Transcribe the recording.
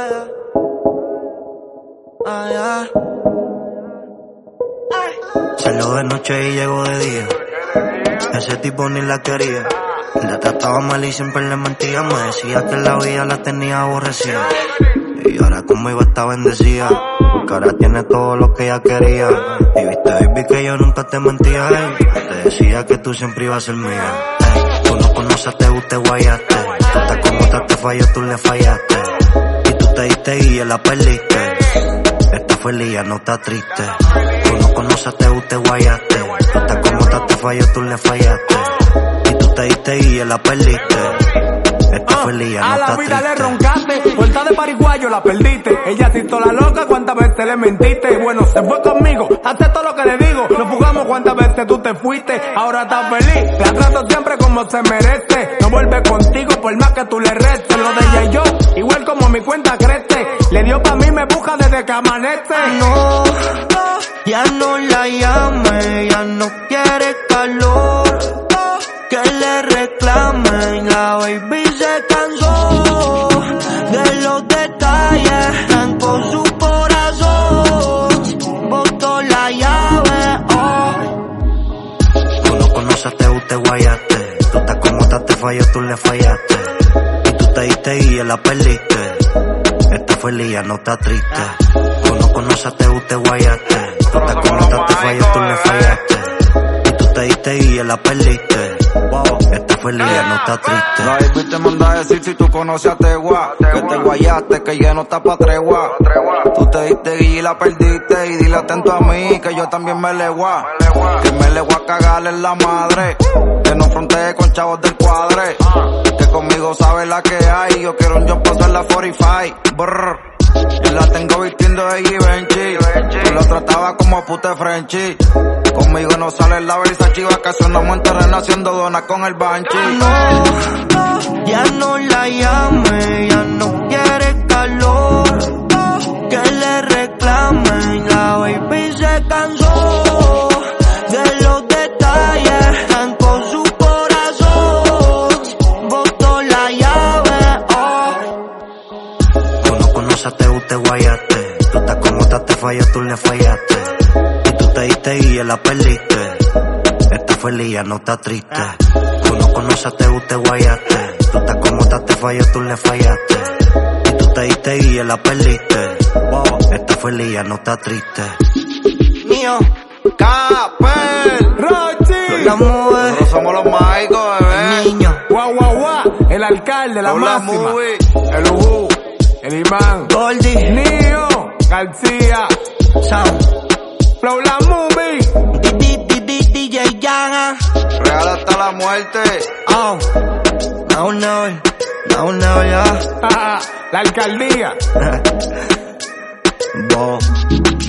Salió de noche y llegó de día. Ese tipo ni la quería. La trataba mal y siempre le mentía. Me decía que la vida la tenía aborrecida. Y ahora conmigo está bendecida, porque ahora tiene todo lo que ella quería. Y viste, baby, que yo nunca te mentía, Te decía que tú siempre ibas a ser mía. Tú no conoces, te gusta, guayaste. Tú estás como otra, te falló, tú le fallaste. Y tú te diste y la perdiste. Está feliz, ya no está triste. Tú no conoces, te gusta, guayaste. Tú estás como otra, te falló, tú le fallaste. Y tú te diste y la perdiste. Feliz, ya no a la está vida triste. le roncaste, vuelta de pariguayo la perdiste. Ella se hizo la loca, cuántas veces le mentiste. Bueno, se fue conmigo, hace todo lo que le digo. Nos jugamos cuántas veces tú te fuiste. Ahora estás feliz, la trato siempre como se merece. No vuelve contigo por más que tú le restes. Lo de ella y yo, igual como mi cuenta crece. Le dio pa' mí, me busca desde que amanece. No, ya no la llame, ya no quiere calor. Que le reclamen, la baby se cansó de los detalles, trancó su corazón, botó la llave, Tú no conoces, te gusta, guayaste. Tú estás como otra, te falló, tú le fallaste. Y tú te diste y la perdiste. Está feliz, ya no está triste. Tú no conoces, te gusta, guayaste. Tú estás como otra, te falló, tú le fallaste. Y tú te diste y la perdiste. Está feliz, ya no está triste. La baby te manda a decir si tú conoces a Tegua, que te guayaste, que ya no está pa' tregua. Tú te diste y la perdiste, y dile atento a mí, que yo también me legua. Que me legua a cagarle en la madre, que no frontee con chavos del cuadre. Que conmigo sabe la que hay, yo quiero un jump pa' hacer la 45. Brr. Yo la tengo vistiendo de Givenchy. Yo la trataba como puta Frenchy. Conmigo no sale la Versace, vacacionamos en terreno haciendo donas con el Banshee. No, ya no la llame, ya no quiere calor. Que le reclamen, la baby se cansó de los detalles, trancó su corazón, botó la llave, Tú no conoces, te gusta, guayaste. Tú estás como otra, te falló, tú le fallaste. Y tú te diste y la perdiste. Está feliz, ya no está triste. Tú no conoces, te gusta, guayaste. Tú estás como otra, te falló, tú le fallaste. Y tú te diste y la perdiste. Está feliz, ya no está triste. Mío, Capel, Rochi, la mueve. Nosotros somos los mágicos, bebé. Niño, guau guau guau, el alcalde, la Hola, máxima, movie. el Ubu, el imán, Goldie, Nio, García, Sound, Flow la movie, DJ Yana. Real hasta la muerte. Now never, ya. la alcaldía. Bo.